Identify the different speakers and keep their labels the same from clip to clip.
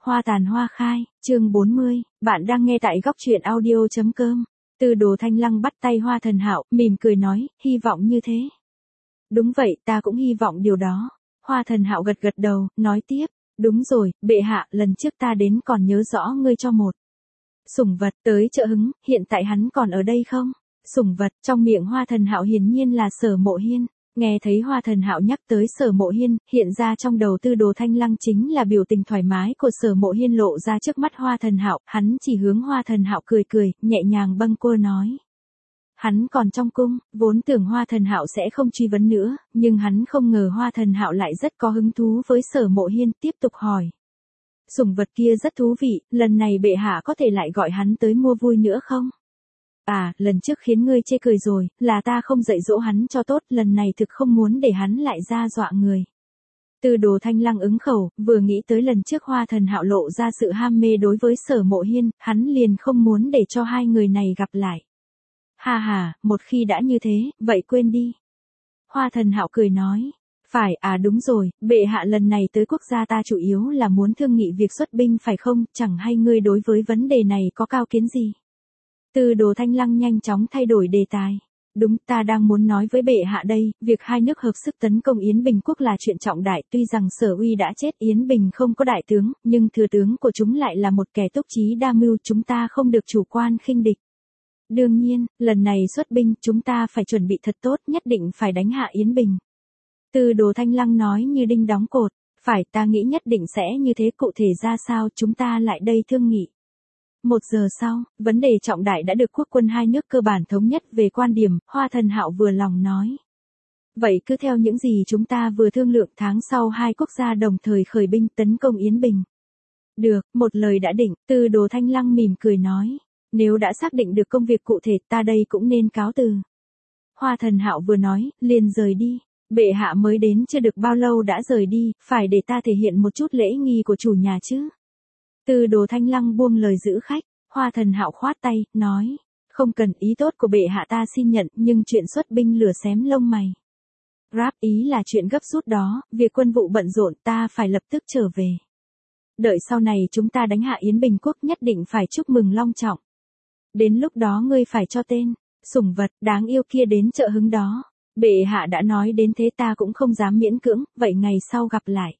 Speaker 1: Hoa tàn hoa khai, chương 40, bạn đang nghe tại góc truyện audio.com. Tư Đồ Thanh Lăng bắt tay Hoa Thần Hạo, mỉm cười nói, hy vọng như thế. Đúng vậy, ta cũng hy vọng điều đó. Hoa Thần Hạo gật gật đầu, nói tiếp, đúng rồi, bệ hạ, lần trước ta đến còn nhớ rõ ngươi cho một sủng vật tới chợ hứng, hiện tại hắn còn ở đây không? Sủng vật, trong miệng Hoa Thần Hạo hiển nhiên là Sở Mộ Hiên. Nghe thấy Hoa Thần Hạo nhắc tới Sở Mộ Hiên, hiện ra trong đầu Tư Đồ Thanh Lăng chính là biểu tình thoải mái của Sở Mộ Hiên lộ ra trước mắt Hoa Thần Hạo, hắn chỉ hướng Hoa Thần Hạo cười cười, nhẹ nhàng bâng quơ nói. Hắn còn trong cung, vốn tưởng Hoa Thần Hạo sẽ không truy vấn nữa, nhưng hắn không ngờ Hoa Thần Hạo lại rất có hứng thú với Sở Mộ Hiên, tiếp tục hỏi. Sủng vật kia rất thú vị, lần này bệ hạ có thể lại gọi hắn tới mua vui nữa không? À, lần trước khiến ngươi chê cười rồi, là ta không dạy dỗ hắn cho tốt, lần này thực không muốn để hắn lại ra dọa người. Tư Đồ Thanh Lăng ứng khẩu, vừa nghĩ tới lần trước Hoa Thần Hạo lộ ra sự ham mê đối với Sở Mộ Hiên, hắn liền không muốn để cho hai người này gặp lại. Ha ha, một khi đã như thế, vậy quên đi. Hoa Thần Hạo cười nói. Phải, à đúng rồi, bệ hạ lần này tới quốc gia ta chủ yếu là muốn thương nghị việc xuất binh phải không, chẳng hay ngươi đối với vấn đề này có cao kiến gì. Tư Đồ Thanh Lăng nhanh chóng thay đổi đề tài. Đúng, ta đang muốn nói với bệ hạ đây, việc hai nước hợp sức tấn công Yến Bình quốc là chuyện trọng đại, tuy rằng Sở Uy đã chết, Yến Bình không có đại tướng, nhưng thừa tướng của chúng lại là một kẻ túc trí đa mưu, chúng ta không được chủ quan khinh địch. Đương nhiên, lần này xuất binh, chúng ta phải chuẩn bị thật tốt, nhất định phải đánh hạ Yến Bình. Tư Đồ Thanh Lăng nói như đinh đóng cột, phải, ta nghĩ nhất định sẽ như thế, cụ thể ra sao chúng ta lại đây thương nghị. 1 giờ sau, vấn đề trọng đại đã được quốc quân hai nước cơ bản thống nhất về quan điểm, Hoa Thần Hạo vừa lòng nói. Vậy cứ theo những gì chúng ta vừa thương lượng, tháng sau hai quốc gia đồng thời khởi binh tấn công Yến Bình. Được, một lời đã định, Tư Đồ Thanh Lăng mỉm cười nói. Nếu đã xác định được công việc cụ thể, ta đây cũng nên cáo từ. Hoa Thần Hạo vừa nói, liền rời đi. Bệ hạ mới đến chưa được bao lâu đã rời đi, phải để ta thể hiện một chút lễ nghi của chủ nhà chứ. Tư Đồ Thanh Lăng buông lời giữ khách, Hoa Thần Hạo khoát tay, nói, không cần, ý tốt của bệ hạ ta xin nhận, nhưng chuyện xuất binh lửa xém lông mày. Ráp ý là chuyện gấp rút đó, việc quân vụ bận rộn, ta phải lập tức trở về. Đợi sau này chúng ta đánh hạ Yến Bình quốc, nhất định phải chúc mừng long trọng. Đến lúc đó ngươi phải cho tên sủng vật đáng yêu kia đến chợ hứng đó. Bệ hạ đã nói đến thế, ta cũng không dám miễn cưỡng, vậy ngày sau gặp lại.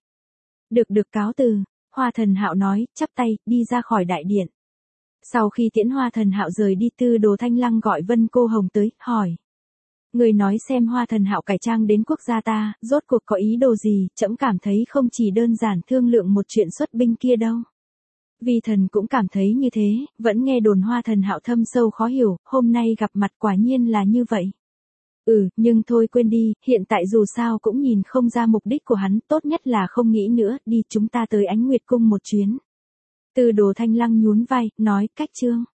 Speaker 1: Được cáo từ. Hoa Thần Hạo nói, chắp tay, đi ra khỏi đại điện. Sau khi tiễn Hoa Thần Hạo rời đi, Tư Đồ Thanh Lăng gọi Vân Cô Hồng tới, hỏi. Người nói xem Hoa Thần Hạo cải trang đến quốc gia ta, rốt cuộc có ý đồ gì, trẫm cảm thấy không chỉ đơn giản thương lượng một chuyện xuất binh kia đâu. Vi thần cũng cảm thấy như thế, vẫn nghe đồn Hoa Thần Hạo thâm sâu khó hiểu, hôm nay gặp mặt quả nhiên là như vậy. Nhưng thôi quên đi, hiện tại dù sao cũng nhìn không ra mục đích của hắn, tốt nhất là không nghĩ nữa, đi chúng ta tới Ánh Nguyệt Cung một chuyến. Tư Đồ Thanh Lăng nhún vai, nói, cách chương.